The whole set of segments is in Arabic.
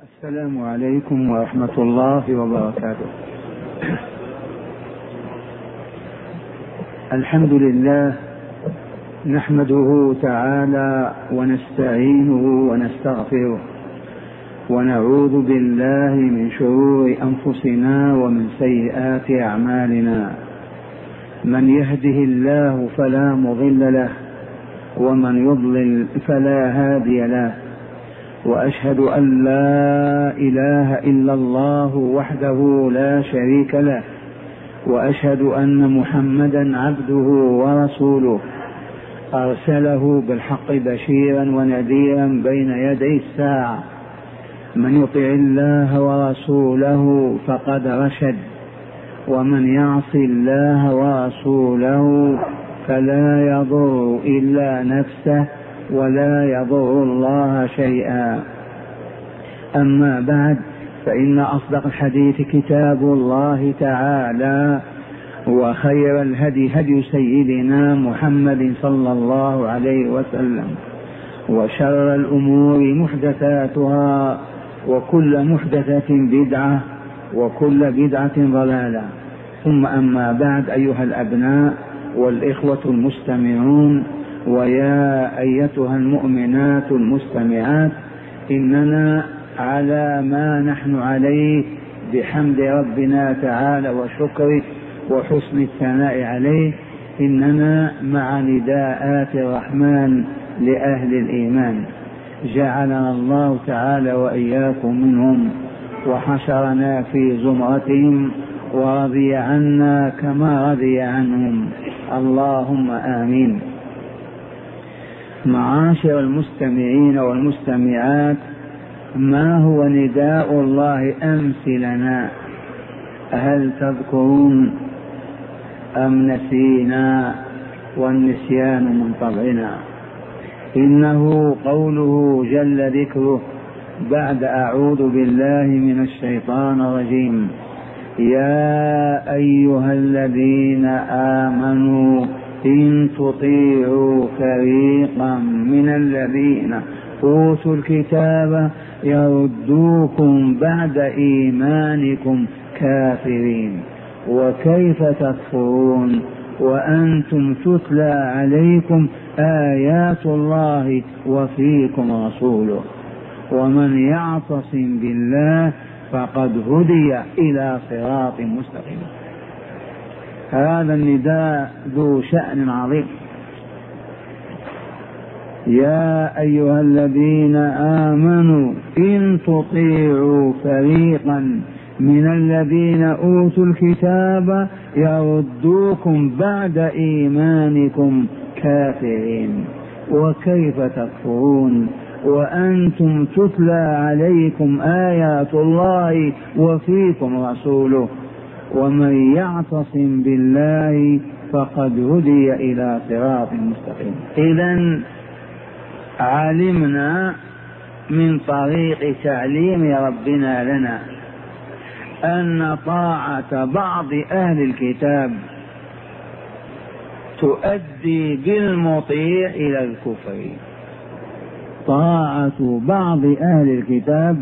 السلام عليكم ورحمة الله وبركاته. الحمد لله نحمده تعالى ونستعينه ونستغفره ونعوذ بالله من شرور أنفسنا ومن سيئات أعمالنا. من يهده الله فلا مضل له ومن يضلل فلا هادي له، وأشهد أن لا إله إلا الله وحده لا شريك له، وأشهد أن محمدا عبده ورسوله أرسله بالحق بشيرا ونذيرا بين يدي الساعة. من يطع الله ورسوله فقد رشد، ومن يعص الله ورسوله فلا يضر إلا نفسه ولا يضر الله شيئا. أما بعد، فإن أصدق الحديث كتاب الله تعالى، وخير الهدي هدي سيدنا محمد صلى الله عليه وسلم، وشر الأمور محدثاتها، وكل محدثة بدعة، وكل بدعة ضلالة. ثم أما بعد، أيها الأبناء والإخوة المستمعون، ويا أيتها المؤمنات المستمعات، إننا على ما نحن عليه بحمد ربنا تعالى وشكره وحسن الثناء عليه، إننا مع نداءات الرحمن لأهل الإيمان. جعلنا الله تعالى وإياكم منهم، وحشرنا في زمرتهم، ورضي عنا كما رضي عنهم، اللهم آمين. معاشر المستمعين والمستمعات، ما هو نداء الله أمس لنا؟ هل تذكرون أم نسينا والنسيان من طبعنا؟ إنه قوله جل ذكره بعد أعوذ بالله من الشيطان الرجيم: يا أيها الذين آمنوا إن تطيعوا فريقا من الذين أوتوا الكتاب يردوكم بعد إيمانكم كافرين، وكيف تكفرون وأنتم تتلى عليكم آيات الله وفيكم رسوله، ومن يعتصم بالله فقد هدي إلى صراط مستقيم. هذا النداء ذو شأن عظيم. يا أيها الذين آمنوا إن تطيعوا فريقا من الذين أوتوا الكتاب يردوكم بعد إيمانكم كافرين، وكيف تكفرون وأنتم تتلى عليكم آيات الله وفيكم رسوله، ومن يعتصم بالله فقد هدي إلى صراط مستقيم. إذن علمنا من طريق تعليم ربنا لنا أن طاعة بعض أهل الكتاب تؤدي بالمطيع إلى الكفر. طاعة بعض أهل الكتاب،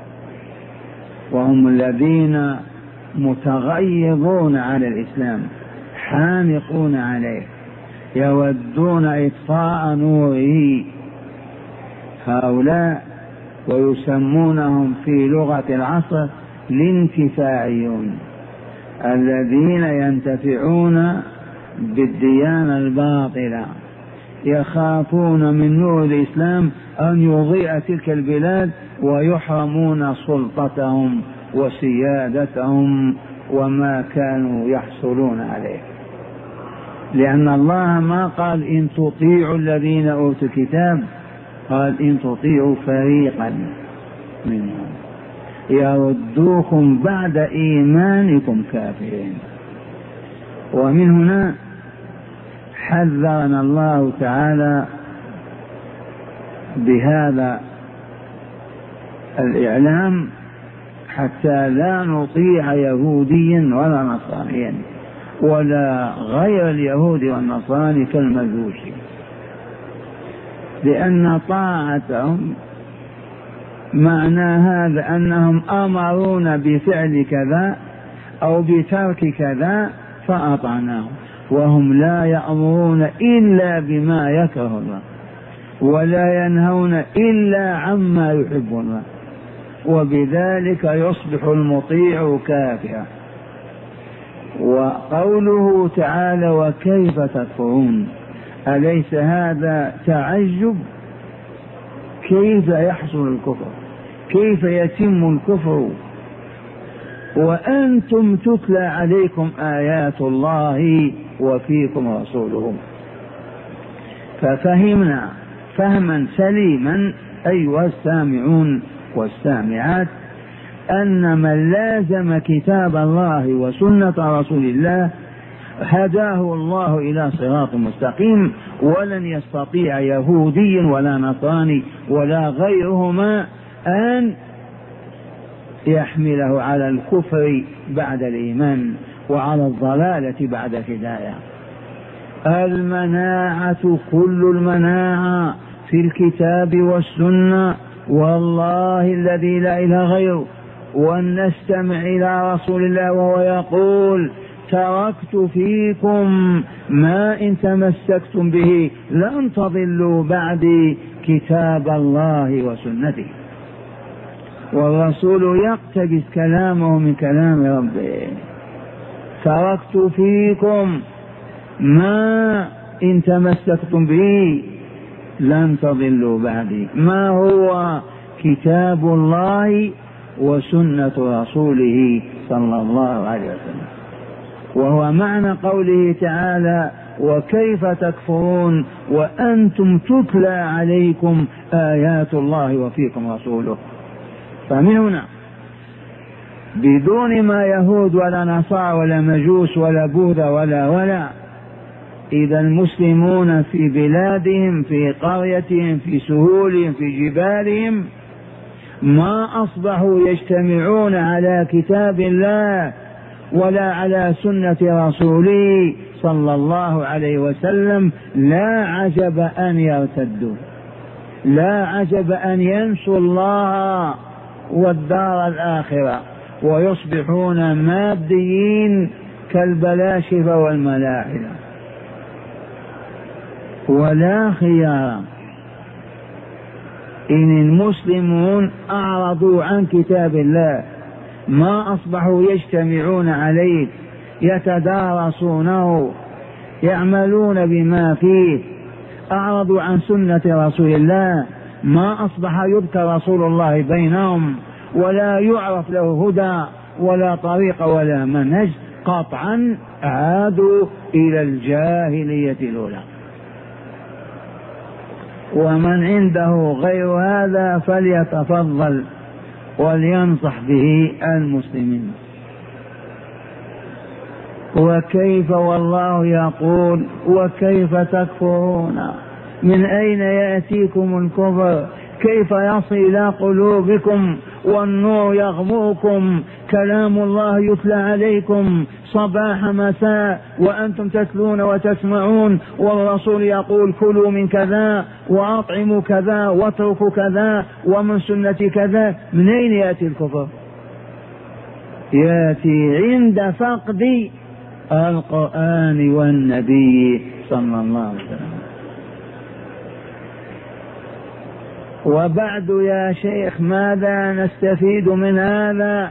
وهم الذين متغيظون على الإسلام، حانقون عليه، يودون إطفاء نوره، هؤلاء ويسمونهم في لغة العصر الانتفاعيون، الذين ينتفعون بالديانة الباطلة، يخافون من نور الإسلام أن يضيء تلك البلاد، ويحرمون سلطتهم وسيادتهم وما كانوا يحصلون عليه. لأن الله ما قال إن تطيعوا الذين أوتوا الكتاب، قال إن تطيعوا فريقا منهم يردوكم بعد إيمانكم كافرين. ومن هنا حذرنا الله تعالى بهذا الإعلام حتى لا نطيع يهوديا ولا نصرانيا ولا غير اليهود والنصارى كالمجوس، لأن طاعتهم معنى هذا أنهم أمرون بفعل كذا أو بترك كذا فأطعناهم، وهم لا يأمرون إلا بما يكره الله ولا ينهون إلا عما يحب الله، وبذلك يصبح المطيع كافرا. وقوله تعالى وكيف تكفرون، أليس هذا تعجب؟ كيف يحصل الكفر؟ كيف يتم الكفر وأنتم تتلى عليكم آيات الله وفيكم رسوله؟ ففهمنا فهما سليما أيها السامعون والسامعات أن من لازم كتاب الله وسنة رسول الله هداه الله إلى صراط مستقيم، ولن يستطيع يهودي ولا نصراني ولا غيرهما أن يحمله على الكفر بعد الإيمان وعلى الضلالة بعد الهداية. المناعة كل المناعة في الكتاب والسنة، والله الذي لا إله غيره، وأن نستمع إلى رسول الله وهو يقول تركت فيكم ما إن تمسكتم به لن تضلوا بعدي كتاب الله وسنته. والرسول يقتبس كلامه من كلام ربه، تركت فيكم ما إن تمسكتم به لن تضلوا بعدي. ما هو؟ كتاب الله وسنة رسوله صلى الله عليه وسلم، وهو معنى قوله تعالى وكيف تكفرون وأنتم تتلى عليكم آيات الله وفيكم رسوله. فمن هنا بدون ما يهود ولا نصارى ولا مجوس ولا بوذا ولا إذا المسلمون في بلادهم في قريتهم في سهولهم في جبالهم ما أصبحوا يجتمعون على كتاب الله ولا على سنة رسوله صلى الله عليه وسلم، لا عجب أن يرتدوا، لا عجب أن ينسوا الله والدار الآخرة ويصبحون ماديين كالبلاشفة والملاحدة. ولا خيار إن المسلمون أعرضوا عن كتاب الله ما أصبحوا يجتمعون عليه يتدارسونه يعملون بما فيه، أعرضوا عن سنة رسول الله ما أصبح يذكر رسول الله بينهم ولا يعرف له هدى ولا طريق ولا منهج، قطعا عادوا إلى الجاهلية الأولى. ومن عنده غير هذا فليتفضل ولينصح به المسلمين. وكيف والله يقول وكيف تكفرون، من أين يأتيكم الكفر؟ كيف يصل إلى قلوبكم والنور يغمركم؟ كلام الله يتلى عليكم صباح مساء وأنتم تتلون وتسمعون، والرسول يقول كلوا من كذا وأطعموا كذا واتركوا كذا ومن سنة كذا. من أين يأتي الكفر؟ يأتي عند فقد القرآن والنبي صلى الله عليه وسلم. وبعد يا شيخ ماذا نستفيد من هذا؟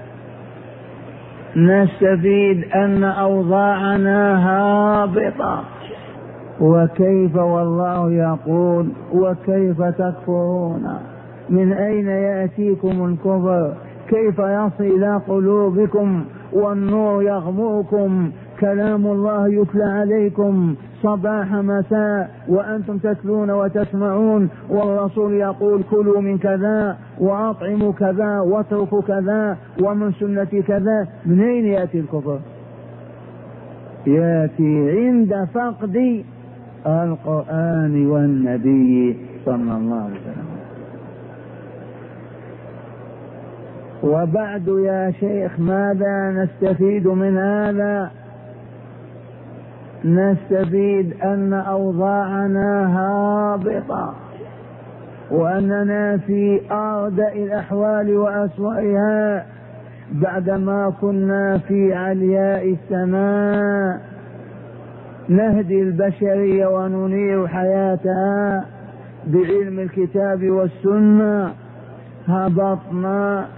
نستفيد أن أوضاعنا هابطة. وكيف والله يقول وكيف تكفرون، من أين يأتيكم الكفر؟ كيف يصل إلى قلوبكم والنور يغمركم؟ كلام الله يتلى عليكم صباح مساء وأنتم تتلون وتسمعون، والرسول يقول كلوا من كذا وأطعموا كذا واتركوا كذا ومن سنة كذا. من أين يأتي الكفر؟ يأتي عند فقد القرآن والنبي صلى الله عليه وسلم. وبعد يا شيخ ماذا نستفيد من هذا؟ نستفيد أن أوضاعنا هابطة. وأننا في أردأ الأحوال وأسوأها بعدما كنا في علياء السماء نهدي البشرية وننير حياتها بعلم الكتاب والسنة، هبطنا.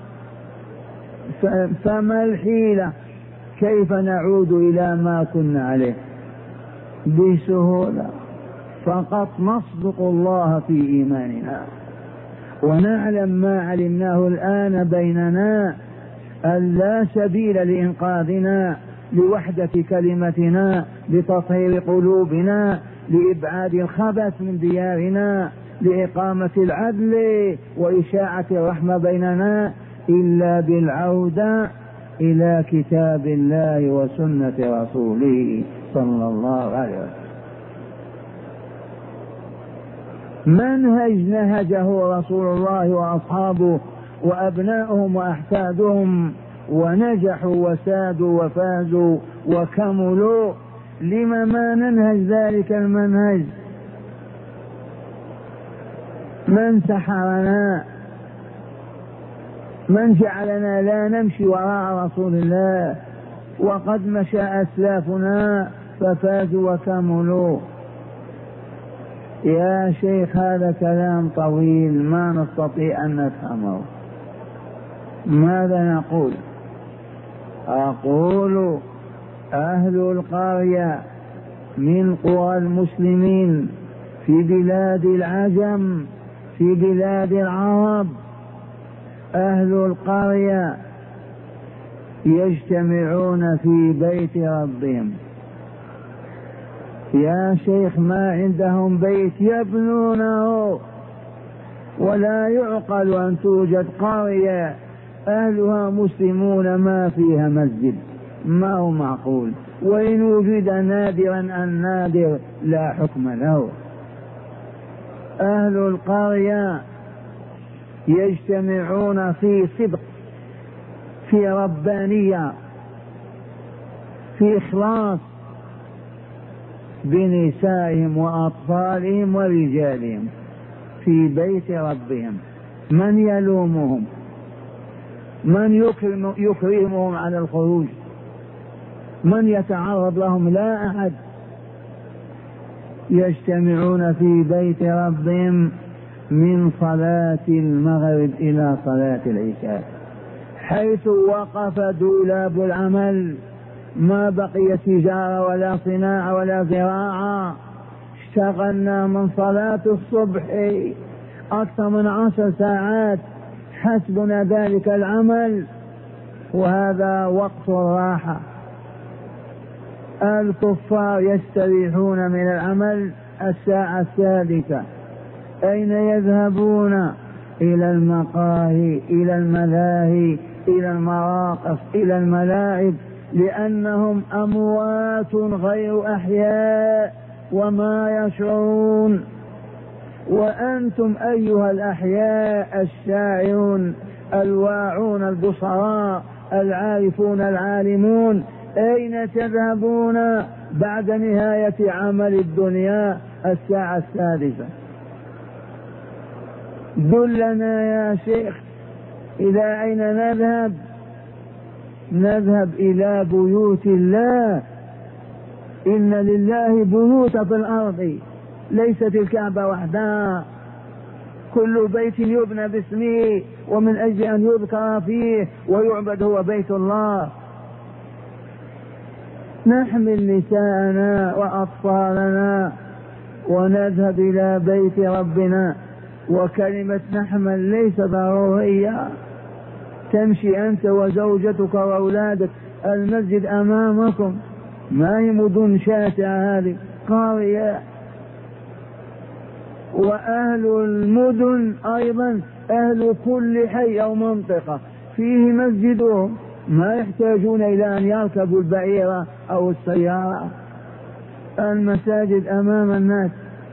فما الحيلة؟ كيف نعود إلى ما كنا عليه؟ بسهولة، فقط نصدق الله في إيماننا ونعلم ما علمناه الآن بيننا، أن لا سبيل لإنقاذنا، لوحدة كلمتنا، لتطهير قلوبنا، لإبعاد الخبث من ديارنا، لإقامة العدل وإشاعة الرحمة بيننا، إلا بالعودة إلى كتاب الله وسنة رسوله صلى الله عليه وسلم. منهج نهجه رسول الله وأصحابه وأبناؤهم وأحفادهم، ونجحوا وسادوا وفازوا وكملوا. لما ما ننهج ذلك المنهج؟ من سحرنا؟ من جعلنا لا نمشي وراء رسول الله وقد مشى أسلافنا ففازوا وكملوا؟ يا شيخ هذا كلام طويل ما نستطيع أن نفهمه. ماذا نقول؟ أقول أهل القرية من قرى المسلمين في بلاد العجم، في بلاد العرب، أهل القرية يجتمعون في بيت ربهم. يا شيخ ما عندهم بيت يبنونه، ولا يعقل أن توجد قرية أهلها مسلمون ما فيها مسجد، ما هو معقول. وإن وجد نادرا النادر لا حكم له. أهل القرية يجتمعون في صدق، في ربانية، في إخلاص بنسائهم وأطفالهم ورجالهم في بيت ربهم. من يلومهم؟ من يكرمهم على الخروج؟ من يتعرض لهم؟ لا أحد. يجتمعون في بيت ربهم من صلاة المغرب إلى صلاة العشاء، حيث وقف دولاب العمل، ما بقي تجارة ولا صناعة ولا زراعة، اشتغلنا من صلاة الصبح أكثر من 10 ساعات، حسبنا ذلك العمل، وهذا وقت الراحة. الكفار يستريحون من العمل 1:00. أين يذهبون؟ إلى المقاهي، إلى الملاهي، إلى المراقص، إلى الملاعب، لأنهم أموات غير أحياء وما يشعرون. وأنتم أيها الأحياء الشاعرون الواعون البصراء العارفون العالمون، أين تذهبون بعد نهاية عمل الدنيا 1:00؟ دلنا يا شيخ، إلى أين نذهب؟ نذهب إلى بيوت الله. إن لله بيوت في الأرض، ليست الكعبة وحدها، كل بيت يبنى باسمه ومن أجل أن يذكر فيه ويعبد هو بيت الله. نحمل نساءنا وأطفالنا ونذهب إلى بيت ربنا. وكلمة نحمل ليس ضرورية، تمشي أنت وزوجتك وأولادك، المسجد أمامكم، ما هي مدن شاسعة هذه، قرية. وأهل المدن أيضا أهل كل حي أو منطقة فيه مسجدهم، ما يحتاجون إلى أن يركبوا البعيرة أو السيارة، المساجد أمام الناس.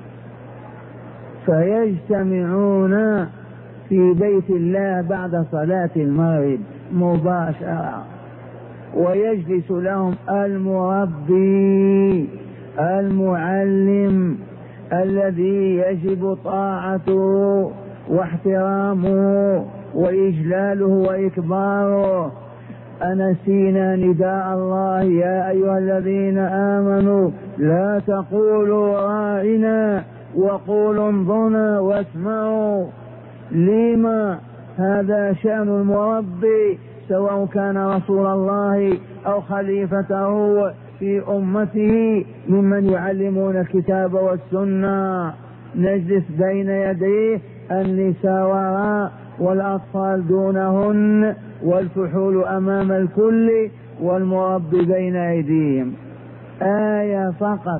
فيجتمعون في بيت الله بعد صلاة المغرب مباشرة، ويجلس لهم المربي المعلم الذي يجب طاعته واحترامه وإجلاله وإكباره. أنسينا نداء الله يا أيها الذين آمنوا لا تقولوا راعنا وقولوا انظرنا واسمعوا. لما؟ هذا شأن المربي، سواء كان رسول الله أو خليفته في أمته ممن يعلمون الكتاب والسنة. نجلس بين يديه، النساء وراء والأطفال دونهن والفحول أمام الكل والمربي بين أيديهم. آية فقط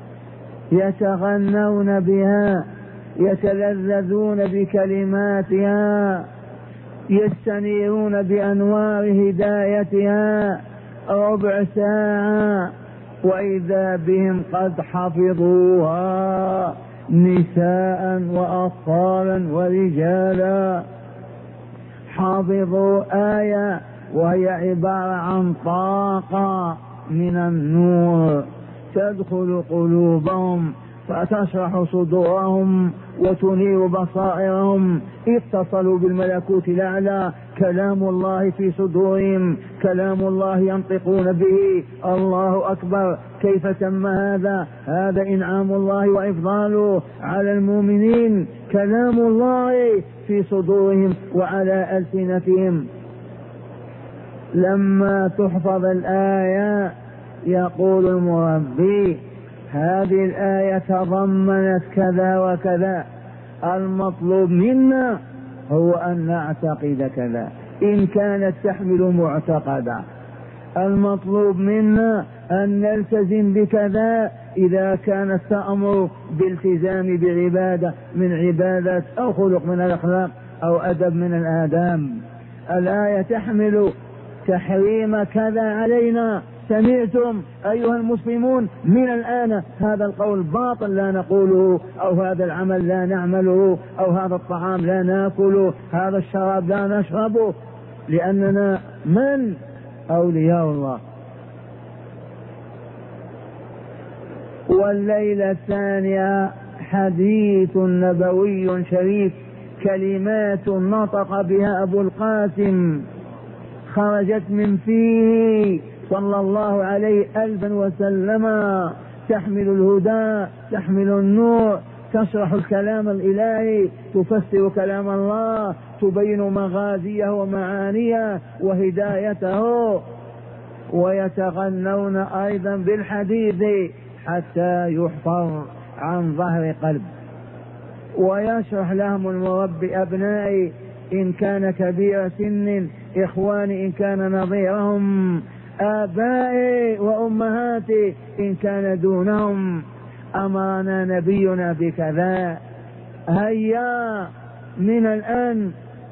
يتغنون بها، يتلذذون بكلماتها، يستنيرون بأنوار هدايتها ربع ساعة، وإذا بهم قد حفظوها نساء وأطفالا ورجالا. حافظوا آية وهي عبارة عن طاقة من النور تدخل قلوبهم فتشرح صدورهم وتنير بصائرهم. اتصلوا بالملكوت الأعلى، كلام الله في صدورهم، كلام الله ينطقون به. الله أكبر، كيف تم هذا؟ هذا إنعام الله وإفضاله على المؤمنين، كلام الله في صدورهم وعلى ألسنتهم. لما تحفظ الآية يقول المربي هذه الآية تضمنت كذا وكذا، المطلوب منا هو أن نعتقد كذا إن كانت تحمل معتقدا، المطلوب منا أن نلتزم بكذا إذا كانت تأمر بالتزام بعبادة من عبادات أو خلق من الأخلاق أو أدب من الآداب. الآية تحمل تحريم كذا علينا، سمعتم أيها المسلمون من الآن هذا القول باطل لا نقوله، أو هذا العمل لا نعمله، أو هذا الطعام لا ناكله، هذا الشراب لا نشربه، لأننا من؟ أولياء الله. والليلة الثانية حديث نبوي شريف، كلمات نطق بها أبو القاسم خرجت من فيه صلى الله عليه ألفا وسلم، تحمل الهدى، تحمل النور، تشرح الكلام الإلهي، تفسر كلام الله، تبين مغازيه ومعانيه وهدايته. ويتغنون أيضا بالحديث حتى يحفر عن ظهر قلب. ويشرح لهم المربي أبنائي إن كان كبير سن، إخواني إن كان نظيرهم، آبائي وأمهاتي إن كان دونهم. أمرنا نبينا بكذا، هيا من الآن.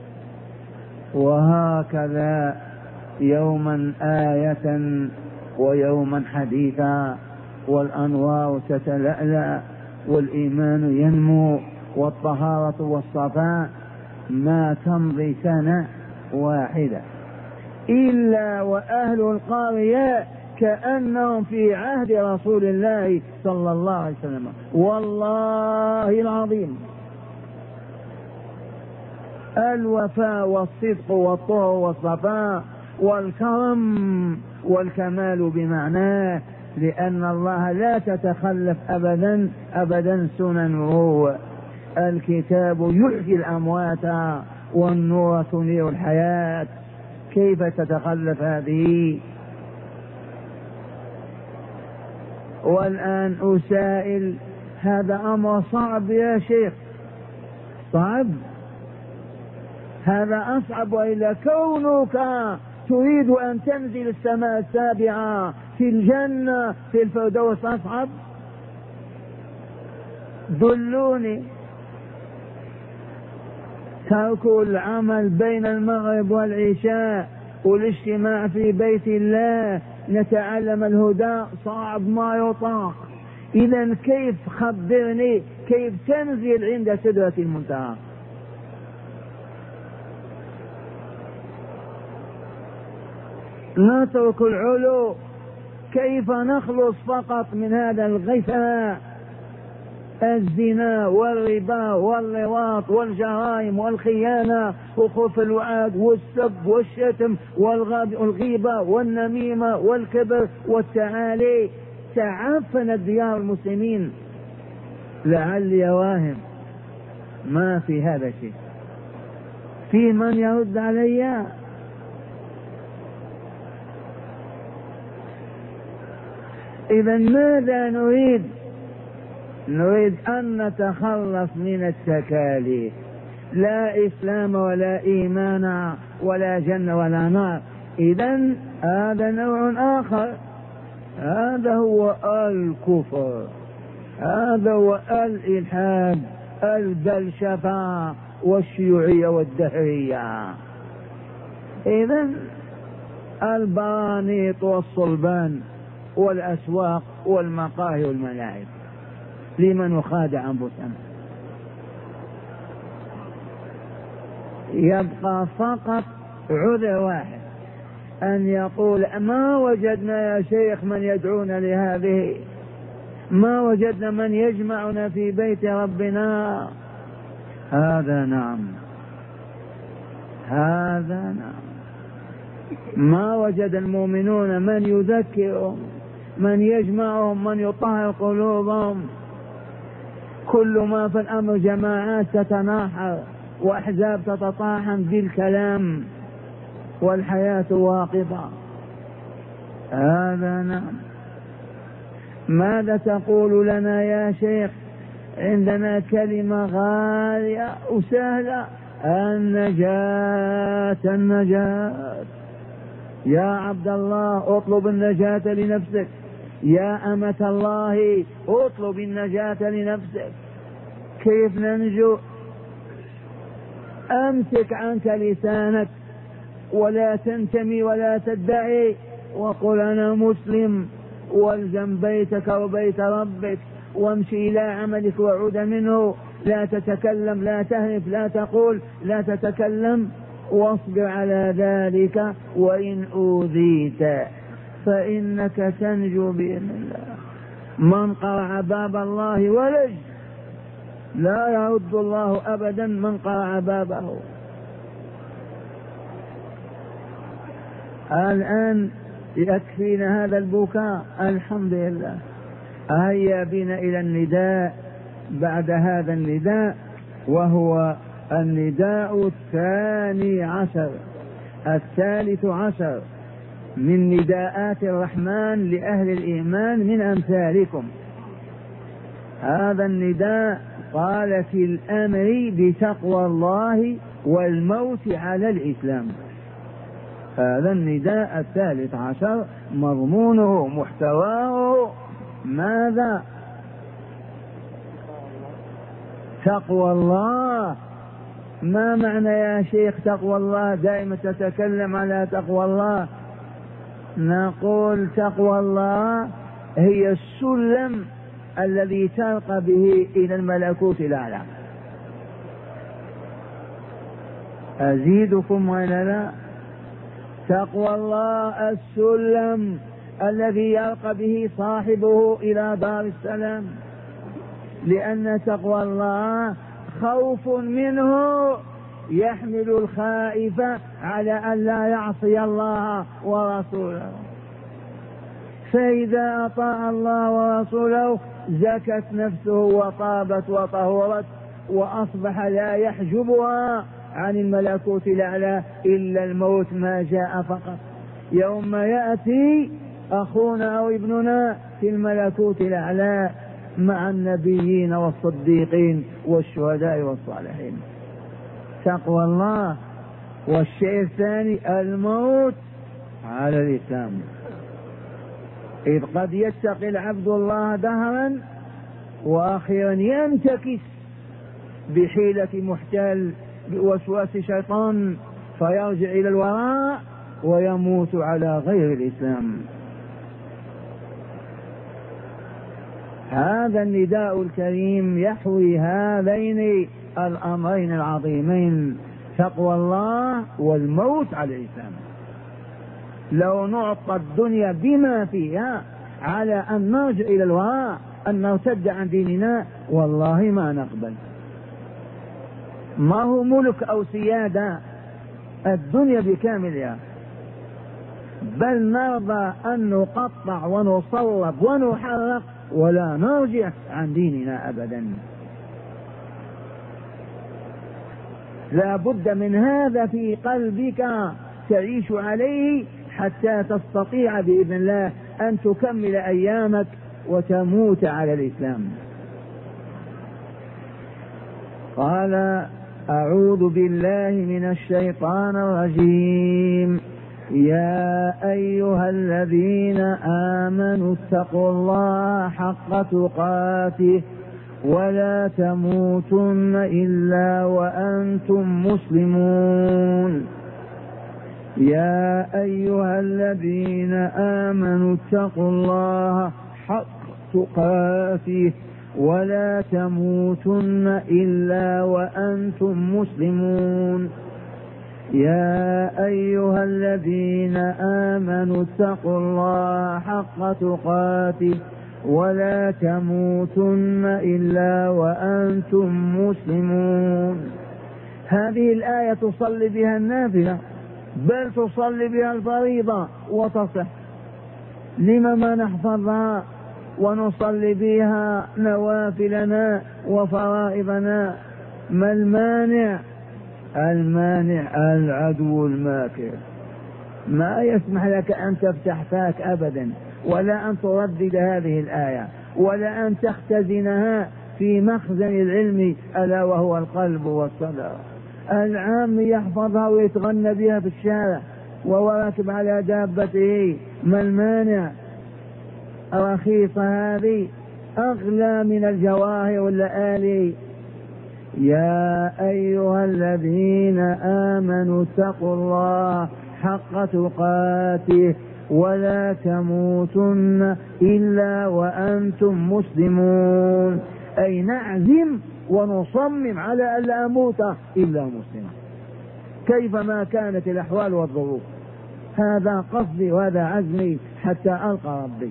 وهكذا يوما آية ويوما حديثا، والأنوار تتلألأ والإيمان ينمو والطهارة والصفاء. ما تمضي سنة واحدة إلا وأهل القرية كأنهم في عهد رسول الله صلى الله عليه وسلم، والله العظيم. الوفاء والصدق والطهر والصفاء والكرم والكمال بمعناه، لأن الله لا تتخلف أبدا أبدا سننه. الكتاب يحيي الأموات والنور تنير الحياة، كيف تتخلف هذه؟ والآن أسائل، هذا أمر صعب يا شيخ، صعب، هذا أصعب. وإلا كونك تريد أن تنزل السماء السابعة في الجنة في الفردوس أصعب؟ دلوني. ترك العمل بين المغرب والعشاء والاجتماع في بيت الله نتعلم الهدى صعب ما يطاق. إذا كيف؟ خبرني كيف تنزل عند سدرة المنتهى؟ نترك العلو، كيف نخلص فقط من هذا الغثاء الزنا والربا واللواط والجرائم والخيانة وخوف الوعد والسب والشتم والغيبة والنميمة والكبر والتعالي. تعفنت ديار المسلمين. لعلي واهم ما في هذا شيء. في من يرد علي؟ إذا ماذا نريد؟ نريد أن نتخلص من التكاليف. لا إسلام ولا إيمان ولا جنة ولا نار. إذا هذا نوع آخر. هذا هو الكفر، هذا هو الإلحاد، البلشفة والشيوعية والدهرية. إذا البرانيط والصلبان والأسواق والمقاهي والملاعب لمن نخادع أنفسنا. يبقى فقط عذر واحد، أن يقول ما وجدنا يا شيخ من يدعونا لهذه، ما وجدنا من يجمعنا في بيت ربنا. هذا نعم، هذا نعم. ما وجد المؤمنون من يذكرهم، من يجمعهم، من يطهر قلوبهم. كل ما في الأمر جماعات تتناحر وأحزاب تتطاحن بالكلام والحياة واقفة. هذا نعم. ماذا تقول لنا يا شيخ؟ عندنا كلمة غالية وسهلة، النجاة. النجاة يا عبد الله اطلب النجاة لنفسك، يا أمة الله اطلب النجاة لنفسك. كيف ننجو؟ أمسك عنك لسانك ولا تنتمي ولا تدعي، وقل أنا مسلم، والزم بيتك وبيت ربك وامشي إلى عملك وعود منه. لا تتكلم، لا تهرف، لا تقول، لا تتكلم، واصبر على ذلك. وإن أوذيت فإنك تنجو بإذن الله. من قرع باب الله ولج، لا يرد الله أبدا من قرع بابه. الآن يكفينا هذا البكاء، الحمد لله. هيا بنا إلى النداء بعد هذا النداء، وهو النداء الثاني عشر، الثالث عشر من نداءات الرحمن لأهل الإيمان من أمثالكم. هذا النداء قال في الأمر بتقوى الله والموت على الإسلام. هذا النداء الثالث عشر مضمونه محتواه ماذا؟ تقوى الله. ما معنى يا شيخ تقوى الله؟ دائما تتكلم على تقوى الله. نقول تقوى الله هي السلم الذي ترقى به إلى الملكوت الأعلى. أزيدكم ولا لا؟ تقوى الله السلم الذي يرقى به صاحبه إلى دار السلام، لأن تقوى الله خوف منه يحمل الخائف على أن لا يعصي الله ورسوله. فإذا أطاع الله ورسوله زكت نفسه وطابت وطهرت، وأصبح لا يحجبها عن الملكوت الأعلى إلا الموت ما جاء فقط. يوم يأتي أخونا أو ابننا في الملكوت الأعلى مع النبيين والصديقين والشهداء والصالحين. تقوى الله. والشيء الثاني الموت على الإسلام، إذ قد يتقي العبد الله دهرا وأخيرا ينتكس بحيلة محتال بوسواس شيطان فيرجع إلى الوراء ويموت على غير الإسلام. هذا النداء الكريم يحوي هذين الأمرين العظيمين، تقوى الله والموت على الإسلام. لو نعطى الدنيا بما فيها على أن نرجع إلى الوراء أن نرتد عن ديننا والله ما نقبل. ما هو ملك أو سيادة الدنيا بكاملها، بل نرضى أن نقطع ونصلب ونحرق ولا نرجع عن ديننا أبدا. لا بد من هذا في قلبك تعيش عليه حتى تستطيع بإذن الله أن تكمل أيامك وتموت على الإسلام. قال أعوذ بالله من الشيطان الرجيم. يا أيها الذين آمنوا اتقوا الله حق تقاته ولا تموتن إلا وأنتم مسلمون. يا أيها الذين آمنوا اتقوا الله حق تقاته ولا تموتن إلا وأنتم مسلمون. يا أيها الذين آمنوا اتقوا الله حق تقاته ولا تموتن إلا وأنتم مسلمون. هذه الآية تصلي بها النافلة، بل تصلي بها الفريضة وتصح. لما ما نحفظها ونصلي بها نوافلنا وفرائضنا؟ ما المانع؟ المانع العدو الماكر، ما يسمح لك أن تفتح فاك أبدا، ولا أن تردد هذه الآية، ولا أن تختزنها في مخزن العلم ألا وهو القلب والصدر. العام يحفظها ويتغنى بها في الشارع وهو راكب على دابته، ما المانع؟ رخيصة هذه، أغلى من الجواهر واللآلي. يا أيها الذين آمنوا اتقوا الله حق تقاته ولا تموتن إلا وأنتم مسلمون. أي نعزم ونصمم على ألا أموت إلا مسلما كيفما كانت الأحوال والظروف. هذا قصدي وهذا عزمي حتى ألقى ربي،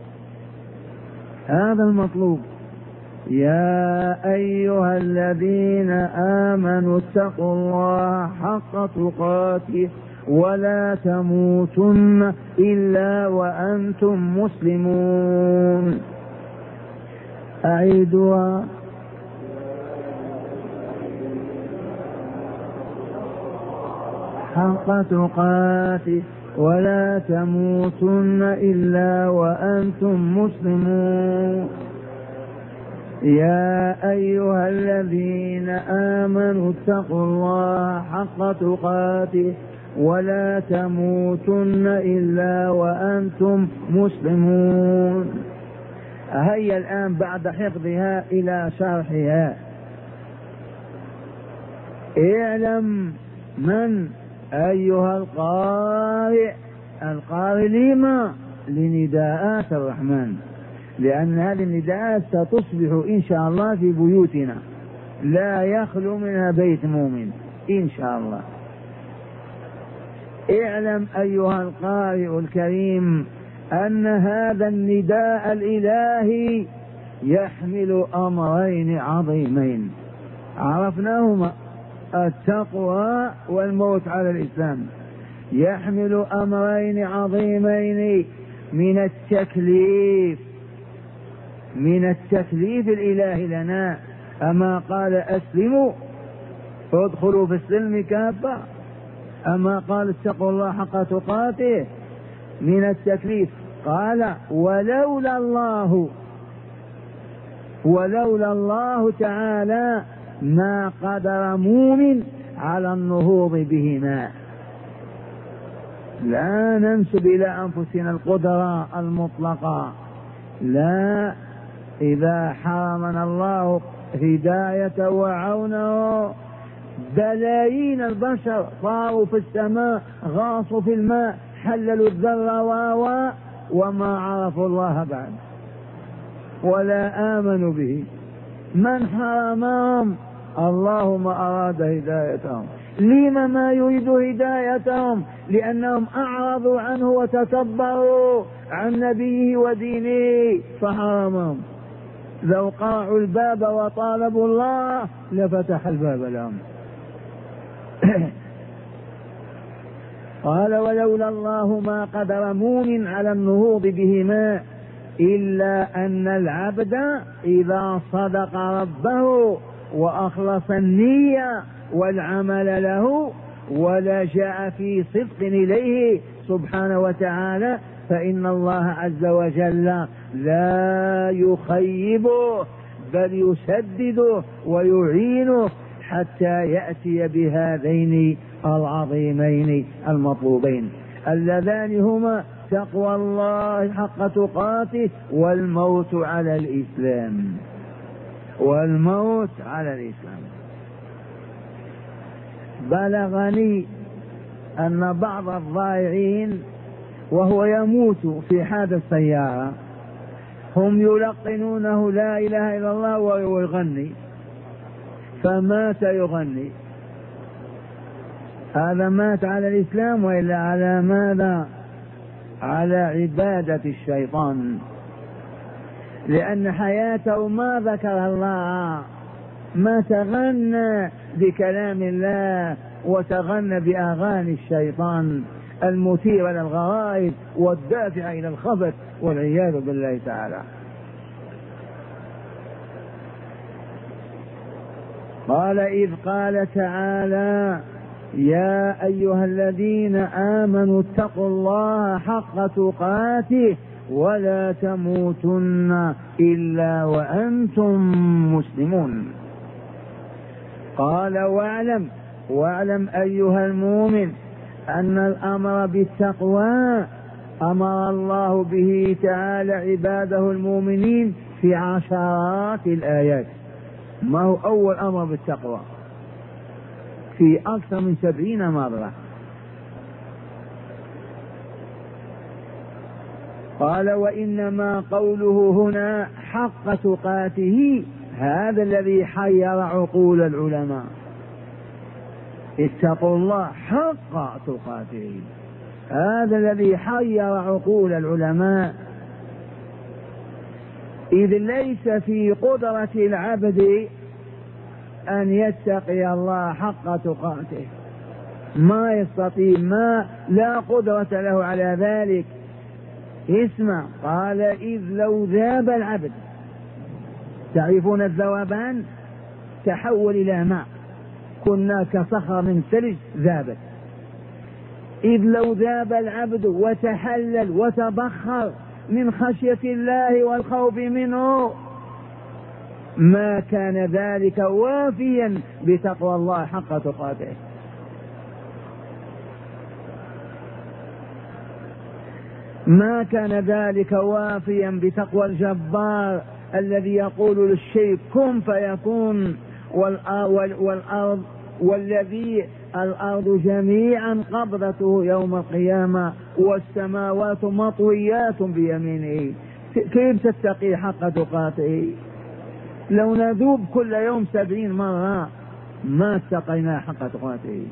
هذا المطلوب. يا أيها الذين آمنوا اتقوا الله حق تقاته ولا تموتن إلا وأنتم مسلمون. أعيدها. حق تقاته ولا تموتن إلا وأنتم مسلمون. يا أيها الذين آمنوا اتقوا الله حق تقاته ولا تموتن إلا وأنتم مسلمون. هيا الآن بعد حفظها إلى شرحها. اعلم من أيها القارئ. القارئ لما؟ لنداءات الرحمن، لأن هذه النداءات ستصبح إن شاء الله في بيوتنا، لا يخلو منها بيت مؤمن إن شاء الله. اعلم أيها القارئ الكريم أن هذا النداء الإلهي يحمل أمرين عظيمين عرفناهما، التقوى والموت على الإسلام. يحمل أمرين عظيمين من التكليف الإلهي لنا. أما قال أسلموا ادخلوا في السلم كافة، أما قال اتقوا الله حق تقاته. من التكليف قال ولولا الله تعالى ما قدر مؤمن على النهوض بهما. لا ننسب إلى أنفسنا القدرة المطلقة، لا. إذا حرمنا الله هداية وعونه بلايين البشر طاروا في السماء، غاصوا في الماء، حللوا الذرة وما عرفوا الله بعد ولا آمنوا به. من حرمهم؟ الله ما أراد هدايتهم. لما ما يريد هدايتهم؟ لأنهم أعرضوا عنه وتكبروا عن نبيه ودينه فحرمهم. لو قرعوا الباب وطالبوا الله لفتح الباب لهم. قال ولولا الله ما قدر مؤمن على النهوض بهما إلا أن العبد إذا صدق ربه وأخلص النية والعمل له ولجأ في صدق إليه سبحانه وتعالى فإن الله عز وجل لا يخيبه بل يسدده ويعينه حتى يأتي بهذين العظيمين المطلوبين اللذان هما تقوى الله حق تقاته والموت على الإسلام. والموت على الإسلام. بلغني أن بعض الضائعين وهو يموت في حادث سيارة هم يلقنونه لا إله إلا الله ويغني، فمات يغني. هذا مات على الإسلام وإلا على ماذا؟ على عبادة الشيطان، لأن حياته ما ذكر الله، ما تغنى بكلام الله وتغنى بأغاني الشيطان المثيرة للغرائز والدافعة إلى الخبث والعياذ بالله تعالى. قال إذ قال تعالى يا أيها الذين آمنوا اتقوا الله حق تقاته ولا تموتن إلا وأنتم مسلمون. قال واعلم أيها المؤمن أن الأمر بالتقوى أمر الله به تعالى عباده المؤمنين في عشرات الآيات، ما هو أول أمر بالتقوى في أكثر من 70 مرة. قال وإنما قوله هنا حق تقاته هذا الذي حير عقول العلماء، اتقوا الله حق تقاته، هذا الذي حير عقول العلماء، إذ ليس في قدرة العبد أن يتقي الله حق تقاته، ما يستطيع، لا قدرة له على ذلك. اسمع، قال إذ لو ذاب العبد، تعرفون الذوبان؟ تحول إلى ماء، كنا كصخر من ثلج ذابت. إذ لو ذاب العبد وتحلل وتبخر من خشية الله والخوف منه ما كان ذلك وافيا بتقوى الله حق تقاته. ما كان ذلك وافيا بتقوى الجبار الذي يقول للشيء كن فيكون، والأرض والذي الأرض جميعا قبضته يوم القيامة والسماوات مطويات بيمينه. كيف تتقي حق تقاته؟ لو نذوب كل يوم 70 مرة ما اتقينا حق تقاته.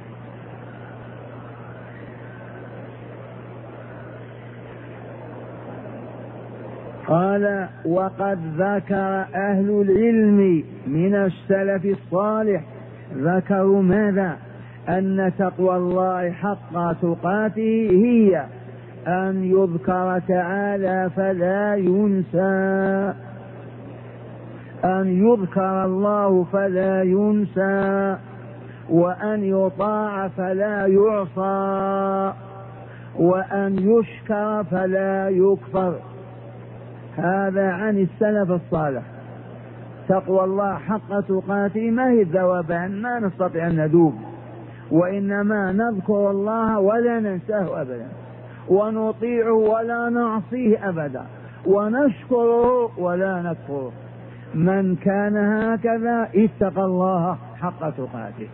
قال وقد ذكر أهل العلم من السلف الصالح، ذكروا ماذا؟ أن تقوى الله حق تقاته هي أن يذكر تعالى فلا ينسى، أن يذكر الله فلا ينسى، وأن يطاع فلا يعصى، وأن يشكر فلا يكفر. هذا عن السلف الصالح. تقوى الله حق تقاته ما هي الذوبان، ما نستطيع أن ندوب، وإنما نذكر الله ولا ننساه أبدا، ونطيعه ولا نعصيه أبدا، ونشكره ولا نكفره. من كان هكذا اتقى الله حق تقاته.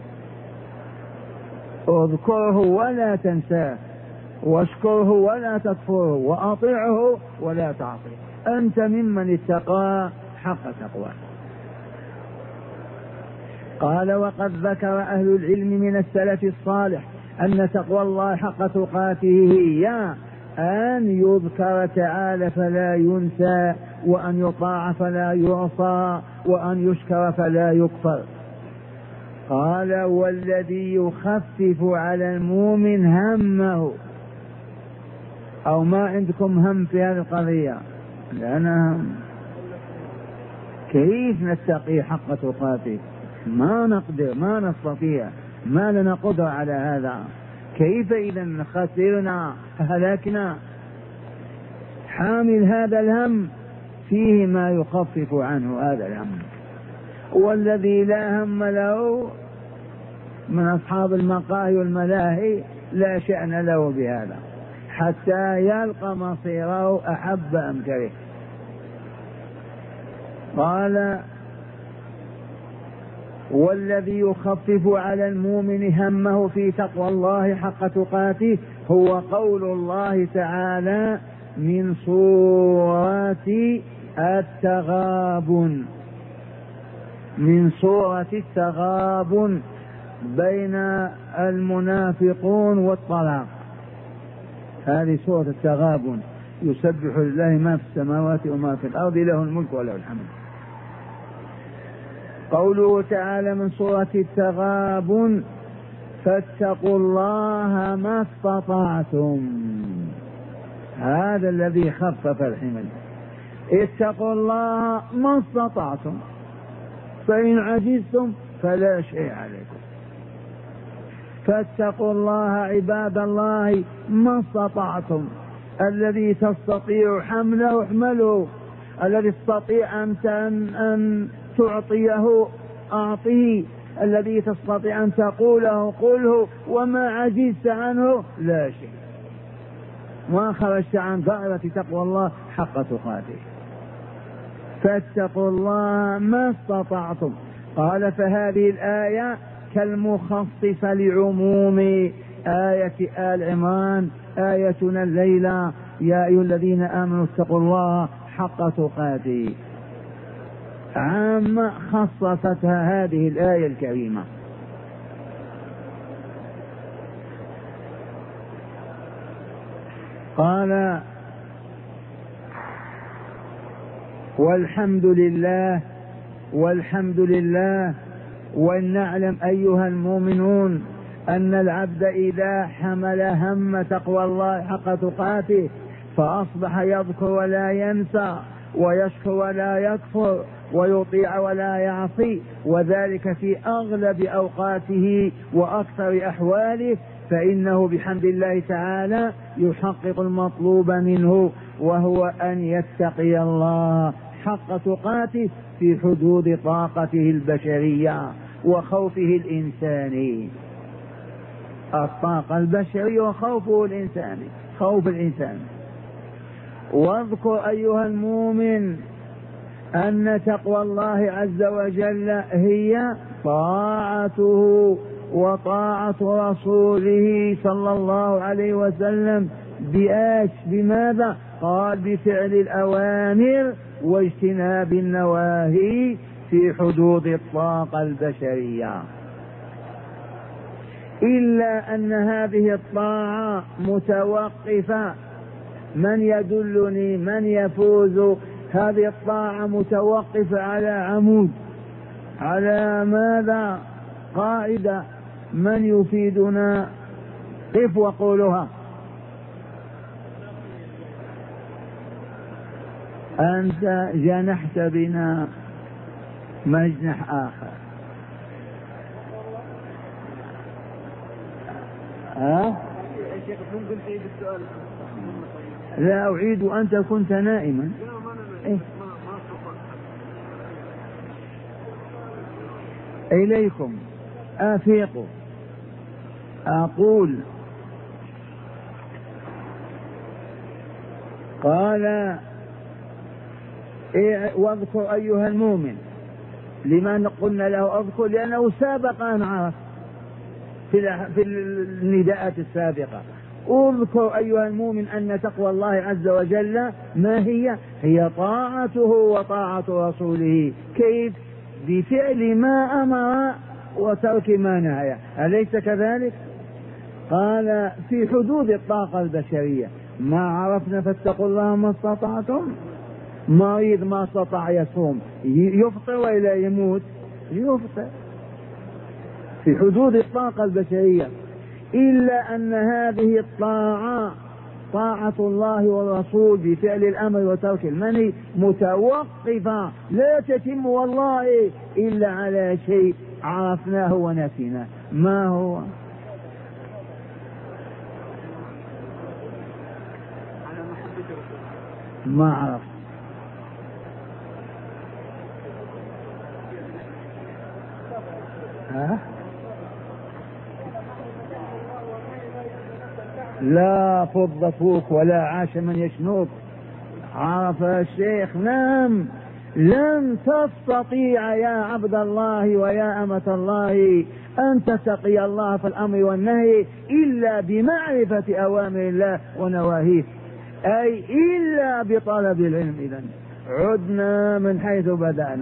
اذكره ولا تنساه، واشكره ولا تكفره، وأطيعه ولا تعصيه، أنت ممن اتقى حق تقواه. قال وقد ذكر أهل العلم من السلف الصالح أن تقوى الله حق تقاته هي أن يذكر تعالى فلا ينسى، وأن يطاع فلا يعصى وأن يشكر فلا يكفر. قال والذي يخفف على المؤمن همه. أو ما عندكم هم في هذه القضية؟ لأنها كيف نتقي حق تقاته؟ ما نقدر، ما نستطيع، ما لنا قدرة على هذا. كيف إذا خسرنا هلكنا؟ حامل هذا الهم فيه ما يخفف عنه هذا الهم. والذي لا هم له من أصحاب المقاهي والملاهي لا شأن له بهذا حتى يلقى مصيره أحب أم كره. قال والذي يخفف على المؤمن همه في تقوى الله حق تقاته هو قول الله تعالى من سورة التغابن، من سورة التغابن بين المنافقون والطلاق. هذه سورة التغابن. يسبح لله ما في السماوات وما في الأرض له الملك وله الحمد. قوله تعالى من سورة التغابن فاتقوا الله ما استطعتم. هذا الذي خفف الحمل. اتقوا الله ما استطعتم، فإن عجزتم فلا شيء عليكم. فاتقوا الله عباد الله ما استطعتم. الذي تستطيع حمله احمله، الذي تستطيع أن تعطيه أعطيه، الذي تستطيع أن تقوله قله، وما عجزت عنه لا شيء، ما خرجت عن دائرة تقوى الله حق تقاته. فاتقوا الله ما استطعتم. قال فهذه الآية كالمخصصة لعموم آية آل عمران آيتنا الليلة يا أيها الذين آمنوا اتقوا الله حق تقاته. عامة خصصتها هذه الآية الكريمة. قال والحمد لله، والحمد لله. ولنعلم أيها المؤمنون أن العبد إذا حمل هم تقوى الله حق تقاته فأصبح يذكر ولا ينسى، ويشكر ولا يكفر، ويطيع ولا يعصي، وذلك في أغلب أوقاته وأكثر أحواله، فإنه بحمد الله تعالى يحقق المطلوب منه، وهو أن يتقي الله حق تقاته في حدود طاقته البشرية وخوفه الإنساني. الطاقة البشرية وخوفه الإنساني، خوف الإنسان. واذكر أيها المؤمن أن تقوى الله عز وجل هي طاعته وطاعة رسوله صلى الله عليه وسلم بماذا؟ قال بفعل الأوامر واجتناب النواهي في حدود الطاقة البشرية. إلا أن هذه الطاعة متوقفة. من يدلني؟ من يفوز؟ هذه الطاعة متوقفة على عمود. على ماذا؟ قاعدة. من يفيدنا؟ قف وقولها. أنت جنحت بنا مجنح آخر. ممكن تعيد السؤال؟ لا أعيد وأنت كنت نائما. إليكم أفيقوا. أقول قال واذكر أيها المؤمن. لما قلنا له اذكر؟ لأنه سابق أن عرف في النداءات السابقة. اذكر أيها المؤمن أن تقوى الله عز وجل ما هي؟ هي طاعته وطاعة رسوله. كيف؟ بفعل ما أمر وترك ما نهى. أليس كذلك؟ قال في حدود الطاقة البشرية. ما عرفنا فاتقوا الله ما استطعتم. مريض ما استطاع يصوم يفطر ولا يموت؟ يفطر في حدود الطاقة البشرية، إلا أن هذه الطاعة طاعة الله والرسول بفعل الأمر وترك المنهي متوقفة لا تتم والله إلا على شيء عرفناه ونسيناه. ما هو؟ ما عرف. لا فض فوك ولا عاش من يشنوك. عرف الشيخ. نعم، لن تستطيع يا عبد الله ويا أمة الله أن تتقي الله في الأمر والنهي إلا بمعرفة أوامر الله ونواهيه، أي إلا بطلب العلم. إذن عدنا من حيث بدأنا.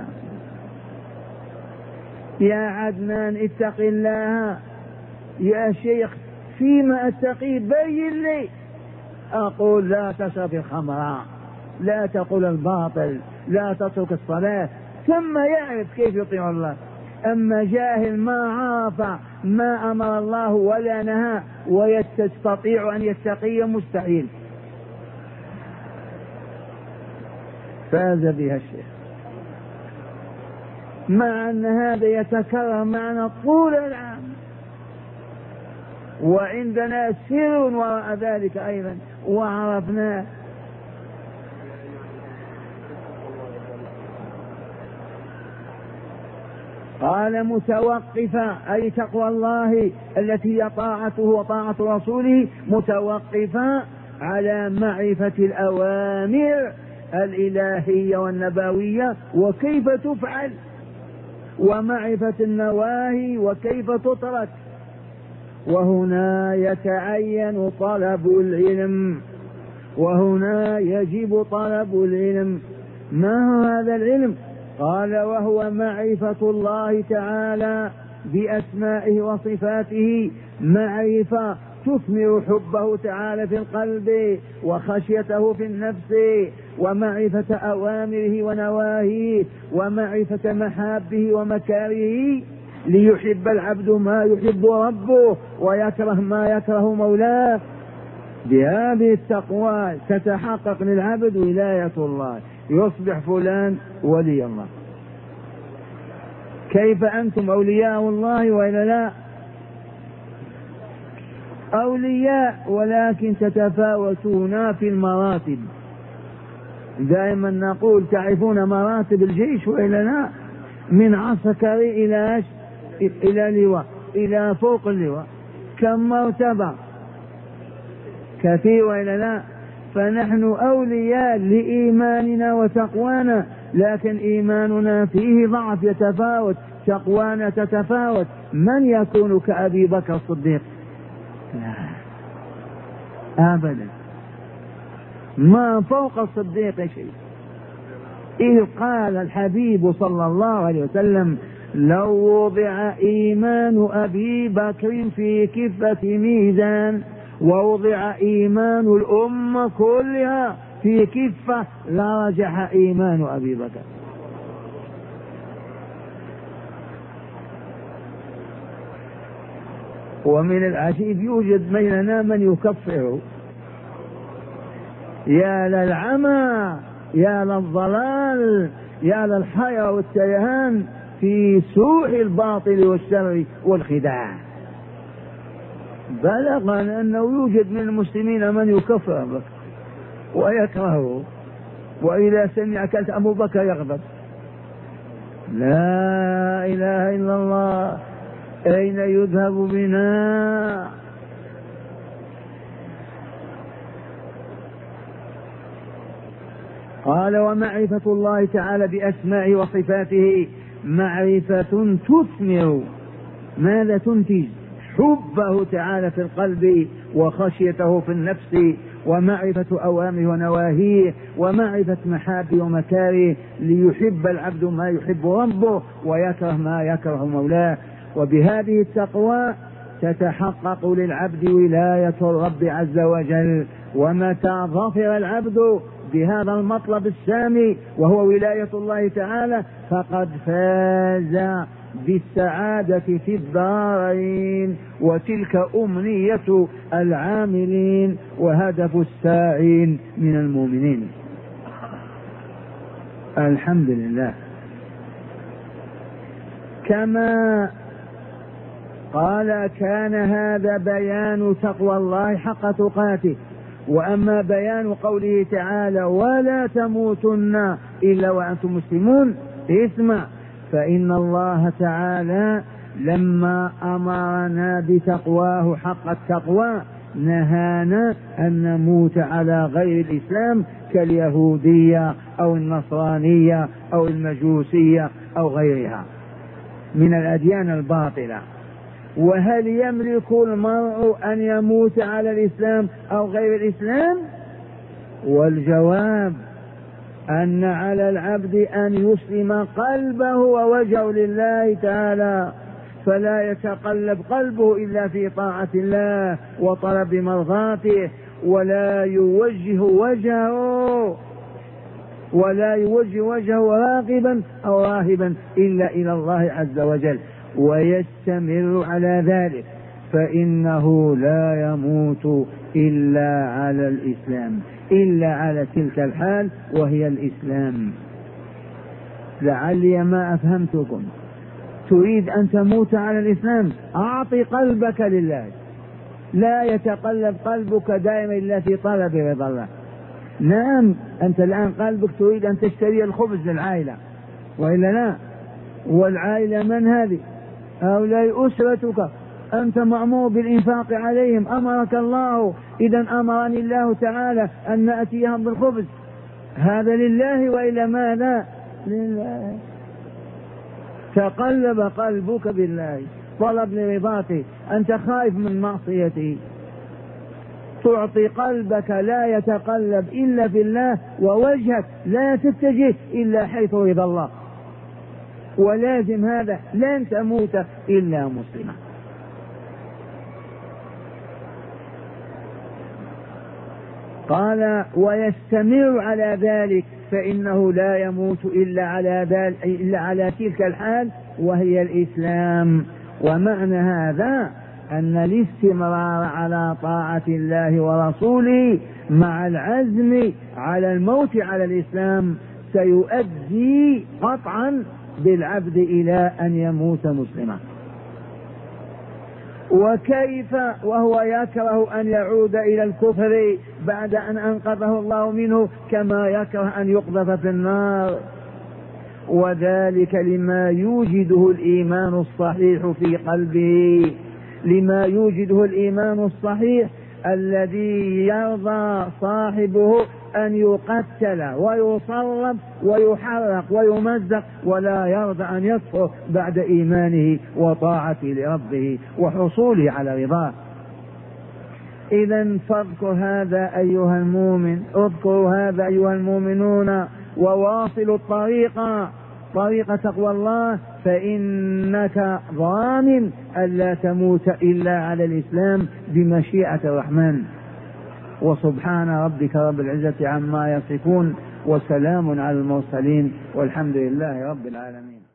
يا عدنان اتق الله. يا شيخ فيما أتقي بين لي. أقول لا تشرب الخمر، لا تقول الباطل، لا تترك الصلاة، ثم يعرف كيف يطيع الله. أما جاهل ما عرف ما أمر الله ولا نهى ويستطيع أن يتقي مستحيل. فاز بها الشيخ، مع أن هذا يتكرر معنا طول العام، وعندنا سر وراء ذلك أيضا وعرفناه. قال متوقفة، أي تقوى الله التي هي طاعته وطاعة رسوله متوقفة على معرفة الأوامر الإلهية والنبوية وكيف تفعل، ومعرفة النواهي وكيف تترك. وهنا يتعين طلب العلم، وهنا يجب طلب العلم. ما هو هذا العلم؟ قال وهو معرفة الله تعالى بأسمائه وصفاته، معرفة تثمر حبه تعالى في القلب وخشيته في النفس، ومعرفة أوامره ونواهيه، ومعرفة محابه ومكاره، ليحب العبد ما يحب ربه ويكره ما يكره مولاه. بهذه التقوى تتحقق للعبد ولاية الله، يصبح فلان ولي الله. كيف أنتم أولياء الله وإلا لا؟ أولياء، ولكن تتفاوتون في المراتب. دائما نقول تعرفون مراتب الجيش وإلا لا؟ من عسكري إلى لواء، إلى فوق اللواء، كم مرتبة؟ كثير وإلا لا؟ فنحن أولياء لإيماننا وتقوانا، لكن إيماننا فيه ضعف يتفاوت، تقوانا تتفاوت. من يكون كأبي بكر الصديق؟ لا أبدا، ما فوق الصديق شيء. إذ قال الحبيب صلى الله عليه وسلم لو وضع إيمان أبي بكر في كفة ميزان ووضع إيمان الأمة كلها في كفة لرجح إيمان أبي بكر. ومن العجيب يوجد بيننا من يكفر. يا للعمى، يا للضلال، يا للحيرة والتيهان في سوء الباطل والشر والخداع. بلغنا أنه يوجد من المسلمين من يكفر بك ويكرهه، وإذا سمع كلمة أبو بكر يغضب. لا إله إلا الله، أين يذهب بنا؟ قال ومعرفة الله تعالى بأسمائه وصفاته معرفة تثمر، ماذا تنتج؟ حبه تعالى في القلب وخشيته في النفس، ومعرفة أوامره ونواهيه، ومعرفة محابه ومكاره، ليحب العبد ما يحب ربه ويكره ما يكره مولاه. وبهذه التقوى تتحقق للعبد ولاية الرب عز وجل. ومتى ظفر العبد بهذا المطلب السامي وهو ولاية الله تعالى فقد فاز بالسعادة في الدارين، وتلك أمنية العاملين وهدف الساعين من المؤمنين. الحمد لله. كما قال كان هذا بيان تقوى الله حق تقاته. وأما بيان قوله تعالى ولا تموتن إلا وأنتم مسلمون، اسمع، فإن الله تعالى لما أمرنا بتقواه حق التقوى نهانا أن نموت على غير الإسلام كاليهودية أو النصرانية أو المجوسية أو غيرها من الأديان الباطلة. وهل يملك المرء أن يموت على الإسلام أو غير الإسلام؟ والجواب أن على العبد أن يسلم قلبه ووجهه لله تعالى، فلا يتقلب قلبه إلا في طاعة الله وطلب مرضاته، ولا يوجه وجهه راغبا أو راهبا إلا إلى الله عز وجل، ويستمر على ذلك، فإنه لا يموت إلا على الإسلام، إلا على تلك الحال وهي الإسلام. لعلي ما أفهمتكم. تريد أن تموت على الإسلام، أعط قلبك لله، لا يتقلب قلبك دائما إلا في طلب رضا الله. نعم، أنت الآن قلبك تريد أن تشتري الخبز للعائلة، وإلا لا؟ والعائلة من هذه؟ هؤلاء أسرتك، أنت مأمور بالإنفاق عليهم، أمرك الله، إذا أمرني الله تعالى أن نأتيهم بالخبز، هذا لله وإلا ماذا؟ لله. تقلب قلبك بالله، طلب لرضاته، أنت خائف من معصيته، تعطي قلبك لا يتقلب إلا في الله، ووجهك لا تتجه إلا حيث رضا الله، ولازم هذا، لن تموت إلا مسلما. قال ويستمر على ذلك، فإنه لا يموت إلا على تلك الحال وهي الإسلام. ومعنى هذا أن الاستمرار على طاعة الله ورسوله مع العزم على الموت على الإسلام سيؤدي قطعا بالعبد إلى أن يموت مسلما. وكيف وهو يكره أن يعود إلى الكفر بعد أن أنقذه الله منه، كما يكره أن يقذف في النار، وذلك لما يوجده الإيمان الصحيح في قلبه، لما يوجده الإيمان الصحيح الذي يرضى صاحبه أن يقتل ويصلب ويحرق ويمزق، ولا يرضى أن يكفر بعد إيمانه وطاعته لربه وحصوله على رضاه. إذن فاذكر هذا أيها المؤمن، اذكروا هذا أيها المؤمنون، وواصلوا طريق تقوى الله، فإنك ضامن ألا تموت إلا على الإسلام بمشيئة الرحمن. وسبحان ربك رب العزة عما يصفون، وسلام على المرسلين، والحمد لله رب العالمين.